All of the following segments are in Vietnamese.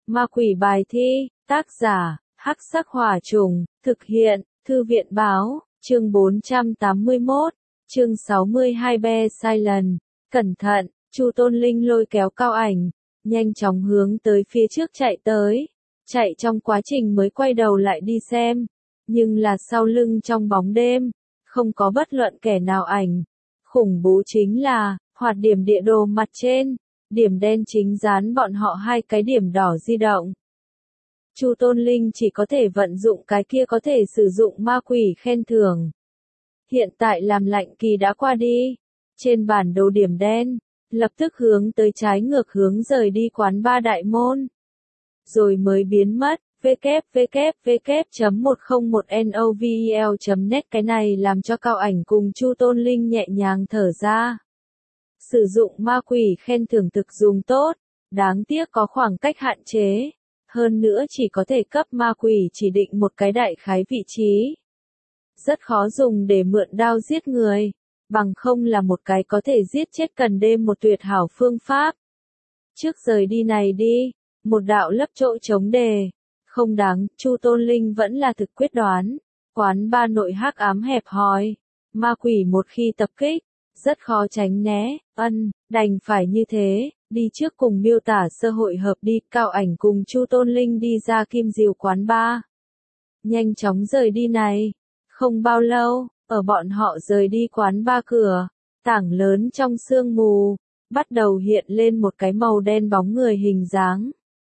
Ma quỷ bài thi, tác giả, Hắc Sắc Hỏa Trùng, thực hiện, Thư viện báo, chương 481, chương 62 Be Sai Lần, cẩn thận, Chu Tôn Linh lôi kéo Cao Ảnh, nhanh chóng hướng tới phía trước chạy tới, chạy trong quá trình mới quay đầu lại đi xem, nhưng là sau lưng trong bóng đêm, không có bất luận kẻ nào ảnh. Khủng bố chính là, hoạt điểm địa đồ mặt trên, điểm đen chính dán bọn họ hai cái điểm đỏ di động. Chu Tôn Linh chỉ có thể vận dụng cái kia có thể sử dụng ma quỷ khen thưởng. Hiện tại làm lạnh kỳ đã qua đi, trên bản đồ điểm đen, lập tức hướng tới trái ngược hướng rời đi quán ba đại môn. Rồi mới biến mất, www.101novel.net cái này làm cho Cao Ảnh cùng Chu Tôn Linh nhẹ nhàng thở ra. Sử dụng ma quỷ khen thưởng thực dùng tốt, đáng tiếc có khoảng cách hạn chế. Hơn nữa chỉ có thể cấp ma quỷ chỉ định một cái đại khái vị trí. Rất khó dùng để mượn đao giết người, bằng không là một cái có thể giết chết cần đêm một tuyệt hảo phương pháp. Trước rời đi này đi, một đạo lấp chỗ chống đề. Không đáng, Chu Tôn Linh vẫn là thực quyết đoán. Quán ba nội hắc ám hẹp hòi. Ma quỷ một khi tập kích, rất khó tránh né, đành phải như thế. Đi trước cùng miêu tả sơ hội hợp đi, Cao Ảnh cùng Chu Tôn Linh đi ra Kim Diều quán ba. Nhanh chóng rời đi này. Không bao lâu, ở bọn họ rời đi quán ba cửa, tảng lớn trong sương mù, bắt đầu hiện lên một cái màu đen bóng người hình dáng.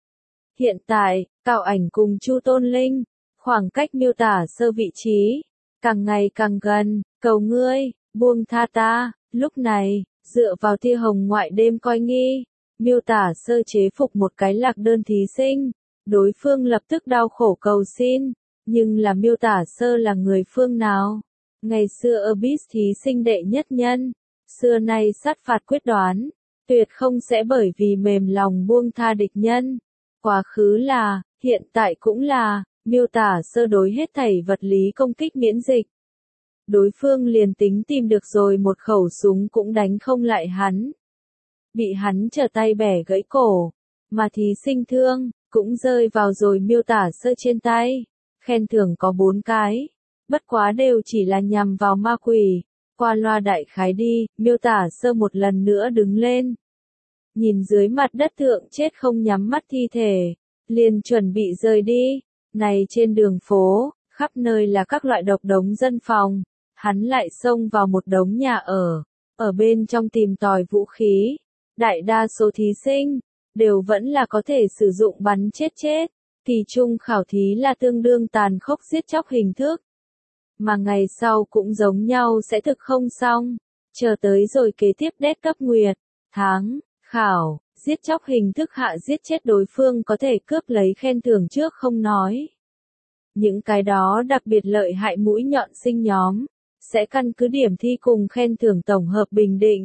Hiện tại, Cao Ảnh cùng Chu Tôn Linh, khoảng cách miêu tả sơ vị trí, càng ngày càng gần, cầu ngươi, buông tha ta, lúc này. Dựa vào tia hồng ngoại đêm coi nghi, miêu tả sơ chế phục một cái lạc đơn thí sinh, đối phương lập tức đau khổ cầu xin, nhưng là miêu tả sơ là người phương nào? Ngày xưa Abyss thí sinh đệ nhất nhân, xưa nay sát phạt quyết đoán, tuyệt không sẽ bởi vì mềm lòng buông tha địch nhân. Quá khứ là, hiện tại cũng là, miêu tả sơ đối hết thảy vật lý công kích miễn dịch. Đối phương liền tính tìm được rồi một khẩu súng cũng đánh không lại hắn. Bị hắn trở tay bẻ gãy cổ, mà thí sinh thương, cũng rơi vào rồi miêu tả sơ trên tay. Khen thưởng có 4 cái, bất quá đều chỉ là nhằm vào ma quỷ. Qua loa đại khái đi, miêu tả sơ một lần nữa đứng lên. Nhìn dưới mặt đất thượng chết không nhắm mắt thi thể, liền chuẩn bị rời đi. Này trên đường phố, khắp nơi là các loại độc đống dân phòng. Hắn lại xông vào một đống nhà ở bên trong tìm tòi vũ khí. Đại đa số thí sinh, đều vẫn là có thể sử dụng bắn chết. Kỳ trung khảo thí là tương đương tàn khốc giết chóc hình thức. Mà ngày sau cũng giống nhau sẽ thực không xong. Chờ tới rồi kế tiếp đét cấp nguyệt, tháng, khảo, giết chóc hình thức hạ giết chết đối phương có thể cướp lấy khen thưởng trước không nói. Những cái đó đặc biệt lợi hại mũi nhọn sinh nhóm. Sẽ căn cứ điểm thi cùng khen thưởng tổng hợp bình định.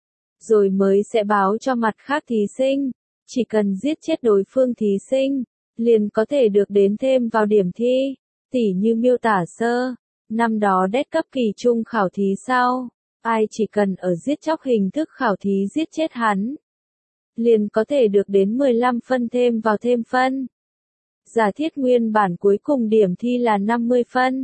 Rồi mới sẽ báo cho mặt khác thí sinh. Chỉ cần giết chết đối phương thí sinh, liền có thể được đến thêm vào điểm thi. Tỉ như miêu tả sơ, năm đó đét cấp kỳ trung khảo thí sau. Ai chỉ cần ở giết chóc hình thức khảo thí giết chết hắn, liền có thể được đến 15 phân thêm vào thêm phân. Giả thiết nguyên bản cuối cùng điểm thi là 50 phân.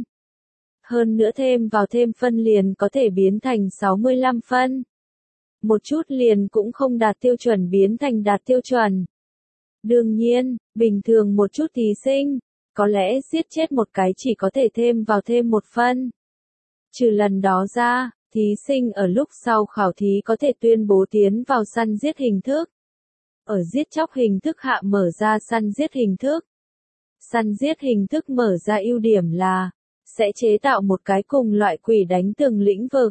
Hơn nữa thêm vào thêm phân liền có thể biến thành 65 phân. Một chút liền cũng không đạt tiêu chuẩn biến thành đạt tiêu chuẩn. Đương nhiên, bình thường một chút thí sinh, có lẽ giết chết một cái chỉ có thể thêm vào thêm một phân. Trừ lần đó ra, thí sinh ở lúc sau khảo thí có thể tuyên bố tiến vào săn giết hình thức. Ở giết chóc hình thức hạ mở ra săn giết hình thức. Săn giết hình thức mở ra ưu điểm là sẽ chế tạo một cái cùng loại quỷ đánh từng lĩnh vực.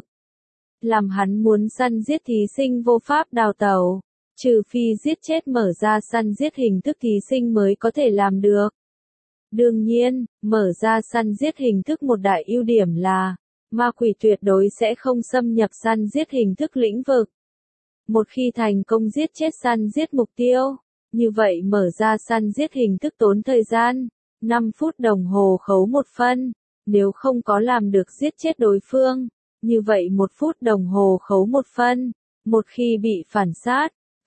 Làm hắn muốn săn giết thí sinh vô pháp đào tẩu. Trừ phi giết chết mở ra săn giết hình thức thí sinh mới có thể làm được. Đương nhiên, mở ra săn giết hình thức một đại ưu điểm là ma quỷ tuyệt đối sẽ không xâm nhập săn giết hình thức lĩnh vực. Một khi thành công giết chết săn giết mục tiêu, như vậy mở ra săn giết hình thức tốn thời gian 5 phút đồng hồ khấu 1 phân. Nếu không có làm được giết chết đối phương, như vậy 1 phút đồng hồ khấu 1 phân. Một khi bị phản sát,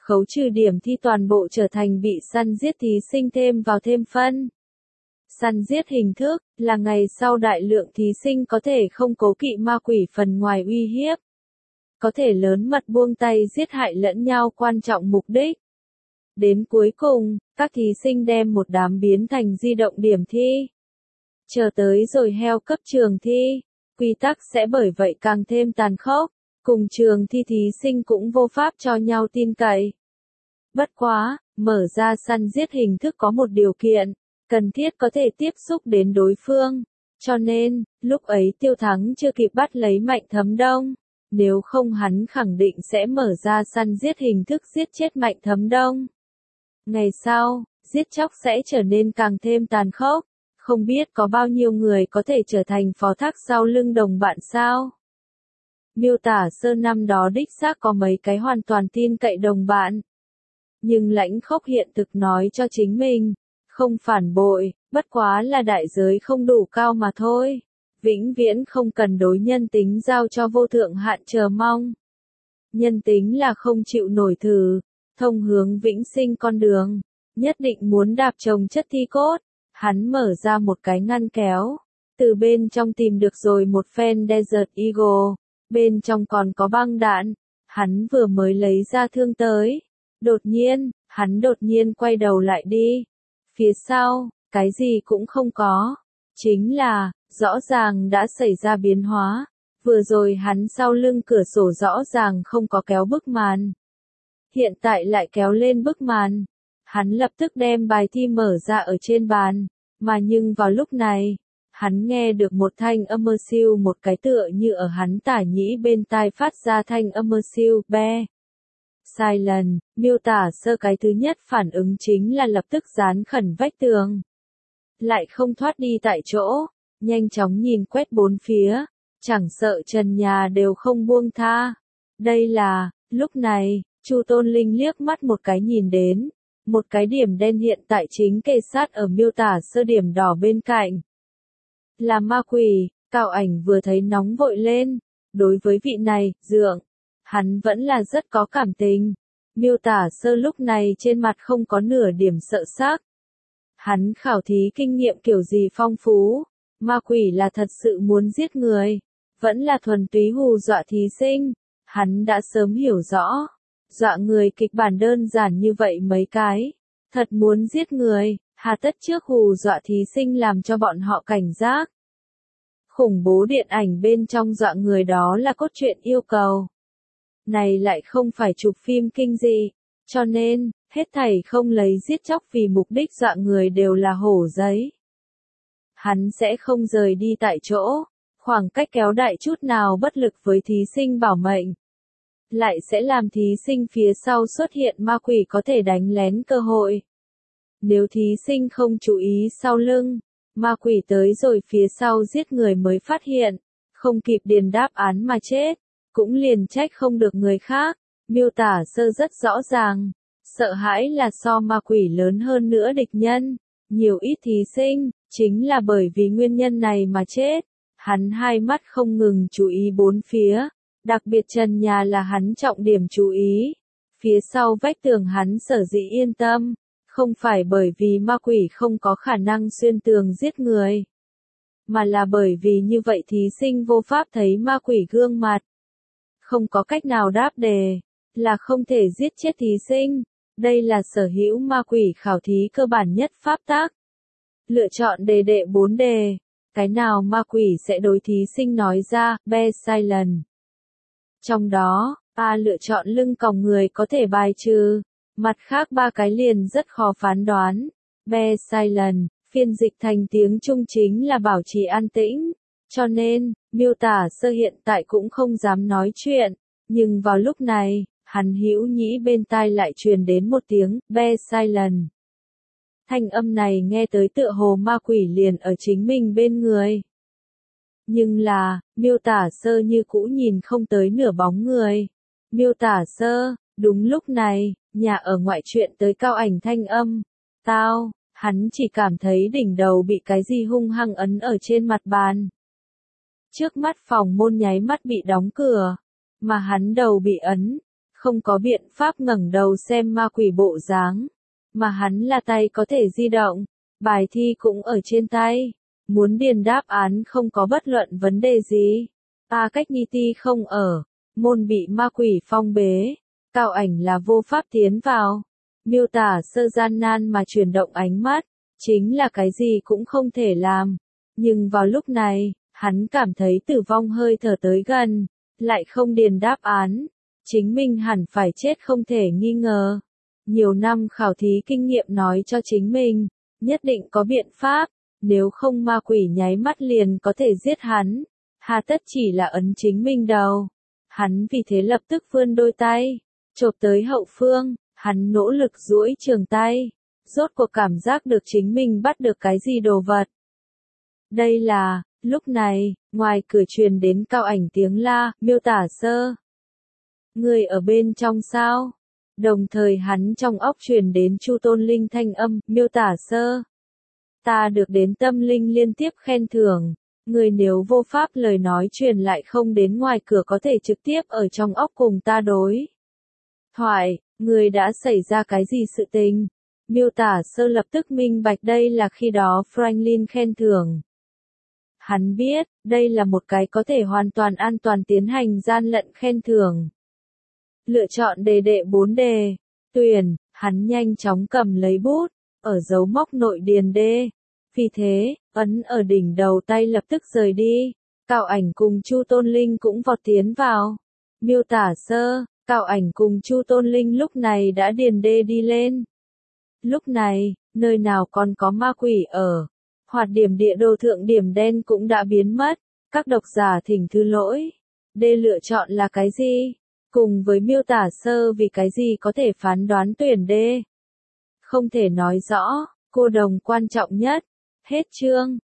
khấu trừ điểm thi toàn bộ trở thành bị săn giết thí sinh thêm vào thêm phân. Săn giết hình thức là ngày sau đại lượng thí sinh có thể không cố kỵ ma quỷ phần ngoài uy hiếp. Có thể lớn mật buông tay giết hại lẫn nhau quan trọng mục đích. Đến cuối cùng, các thí sinh đem một đám biến thành di động điểm thi. Chờ tới rồi heo cấp trường thi, quy tắc sẽ bởi vậy càng thêm tàn khốc, cùng trường thi thí sinh cũng vô pháp cho nhau tin cậy. Bất quá, mở ra săn giết hình thức có một điều kiện, cần thiết có thể tiếp xúc đến đối phương, cho nên, lúc ấy Tiêu Thắng chưa kịp bắt lấy Mạnh Thấm Đông, nếu không hắn khẳng định sẽ mở ra săn giết hình thức giết chết Mạnh Thấm Đông. Ngày sau, giết chóc sẽ trở nên càng thêm tàn khốc, không biết có bao nhiêu người có thể trở thành phó thác sau lưng đồng bạn sao. Miêu Tả Sơ năm đó đích xác có mấy cái hoàn toàn tin cậy đồng bạn. Nhưng Lãnh Khốc hiện thực nói cho chính mình, không phản bội, bất quá là đại giới không đủ cao mà thôi. Vĩnh viễn không cần đối nhân tính giao cho vô thượng hạn chờ mong. Nhân tính là không chịu nổi thử, thông hướng vĩnh sinh con đường, nhất định muốn đạp trồng chất thi cốt. Hắn mở ra một cái ngăn kéo, từ bên trong tìm được rồi một phen Desert Eagle, bên trong còn có băng đạn, hắn vừa mới lấy ra thương tới. Hắn đột nhiên quay đầu lại đi. Phía sau, cái gì cũng không có. Chính là, rõ ràng đã xảy ra biến hóa. Vừa rồi hắn sau lưng cửa sổ rõ ràng không có kéo bức màn. Hiện tại lại kéo lên bức màn. Hắn lập tức đem bài thi mở ra ở trên bàn. Mà nhưng vào lúc này, hắn nghe được một thanh âm mơ siêu, một cái tựa như ở hắn tả nhĩ bên tai phát ra thanh âm mơ siêu, be. Silent, Miêu Tả Sơ cái thứ nhất phản ứng chính là lập tức dán khẩn vách tường. Lại không thoát đi tại chỗ, nhanh chóng nhìn quét bốn phía, chẳng sợ trần nhà đều không buông tha. Đây là, lúc này, Chu Tôn Linh liếc mắt một cái nhìn đến, một cái điểm đen hiện tại chính kề sát ở Miêu Tả Sơ điểm đỏ bên cạnh. Là ma quỷ, Cao Ảnh vừa thấy nóng vội lên, đối với vị này, dượng, hắn vẫn là rất có cảm tình. Miêu Tả Sơ lúc này trên mặt không có nửa điểm sợ sắc. Hắn khảo thí kinh nghiệm kiểu gì phong phú, ma quỷ là thật sự muốn giết người, vẫn là thuần túy hù dọa thí sinh, hắn đã sớm hiểu rõ. Dọa người kịch bản đơn giản như vậy mấy cái, thật muốn giết người, hà tất trước hù dọa thí sinh làm cho bọn họ cảnh giác. Khủng bố điện ảnh bên trong dọa người đó là cốt truyện yêu cầu. Này lại không phải chụp phim kinh dị, cho nên, hết thảy không lấy giết chóc vì mục đích dọa người đều là hổ giấy. Hắn sẽ không rời đi tại chỗ, khoảng cách kéo đại chút nào bất lực với thí sinh bảo mệnh. Lại sẽ làm thí sinh phía sau xuất hiện ma quỷ có thể đánh lén cơ hội. Nếu thí sinh không chú ý sau lưng, ma quỷ tới rồi phía sau giết người mới phát hiện, không kịp điền đáp án mà chết, cũng liền trách không được người khác. Miêu Tả Sơ rất rõ ràng, sợ hãi là so ma quỷ lớn hơn nữa địch nhân, nhiều ít thí sinh, chính là bởi vì nguyên nhân này mà chết. Hắn hai mắt không ngừng chú ý bốn phía. Đặc biệt trần nhà là hắn trọng điểm chú ý. Phía sau vách tường hắn sở dĩ yên tâm, không phải bởi vì ma quỷ không có khả năng xuyên tường giết người, mà là bởi vì như vậy thí sinh vô pháp thấy ma quỷ gương mặt. Không có cách nào đáp đề, là không thể giết chết thí sinh. Đây là sở hữu ma quỷ khảo thí cơ bản nhất pháp tắc. Lựa chọn đề đệ 4 đề. Cái nào ma quỷ sẽ đối thí sinh nói ra, be silent. Trong đó, A lựa chọn lưng còng người có thể bài trừ, mặt khác ba cái liền rất khó phán đoán. Be silent, phiên dịch thành tiếng Trung chính là bảo trì an tĩnh, cho nên, Miêu Tả Sơ hiện tại cũng không dám nói chuyện, nhưng vào lúc này, hắn hữu nhĩ bên tai lại truyền đến một tiếng, be silent. Thanh âm này nghe tới tựa hồ ma quỷ liền ở chính mình bên người. Nhưng là, Miêu Tả Sơ như cũ nhìn không tới nửa bóng người. Miêu Tả Sơ, đúng lúc này, nhà ở ngoại truyện tới Cao Ảnh thanh âm. Tao, hắn chỉ cảm thấy đỉnh đầu bị cái gì hung hăng ấn ở trên mặt bàn. Trước mắt phòng môn nháy mắt bị đóng cửa, mà hắn đầu bị ấn, không có biện pháp ngẩng đầu xem ma quỷ bộ dáng, mà hắn là tay có thể di động, bài thi cũng ở trên tay, muốn điền đáp án không có bất luận vấn đề gì. Cách Nhi Ti không ở, môn bị ma quỷ phong bế, Cao Ảnh là vô pháp tiến vào. Miêu Tả Sơ gian nan mà chuyển động ánh mắt, chính là cái gì cũng không thể làm. Nhưng vào lúc này, hắn cảm thấy tử vong hơi thở tới gần, lại không điền đáp án. Chính mình hẳn phải chết không thể nghi ngờ. Nhiều năm khảo thí kinh nghiệm nói cho chính mình, nhất định có biện pháp, nếu không ma quỷ nháy mắt liền có thể giết hắn. Hà tất chỉ là ấn chính mình đầu. Hắn vì thế lập tức vươn đôi tay, chộp tới hậu phương, hắn nỗ lực duỗi trường tay, rốt cuộc cảm giác được chính mình bắt được cái gì đồ vật. Đây là, lúc này, ngoài cửa truyền đến Cao Ảnh tiếng la, Miêu Tả Sơ. Người ở bên trong sao? Đồng thời hắn trong óc truyền đến Chu Tôn Linh thanh âm, Miêu Tả Sơ. Ta được đến Tâm Linh liên tiếp khen thưởng. Người nếu vô pháp lời nói truyền lại không đến ngoài cửa có thể trực tiếp ở trong óc cùng ta đối thoại, người đã xảy ra cái gì sự tình? Miêu Tả Sơ lập tức minh bạch đây là khi đó Franklin khen thưởng. Hắn biết, đây là một cái có thể hoàn toàn an toàn tiến hành gian lận khen thưởng. Lựa chọn đề đệ 4 đề. Tuyển, hắn nhanh chóng cầm lấy bút, ở dấu móc nội điền đề. Vì thế, ấn ở đỉnh đầu tay lập tức rời đi. Cao Ảnh cùng Chu Tôn Linh cũng vọt tiến vào. Miêu Tả Sơ, Cao Ảnh cùng Chu Tôn Linh lúc này đã điền đề đi lên. Lúc này, nơi nào còn có ma quỷ ở. Hoạt điểm địa đồ thượng điểm đen cũng đã biến mất. Các độc giả thỉnh thứ lỗi. Đề lựa chọn là cái gì? Cùng với Miêu Tả Sơ vì cái gì có thể phán đoán tuyển đề? Không thể nói rõ, cô đồng quan trọng nhất. Hết chương.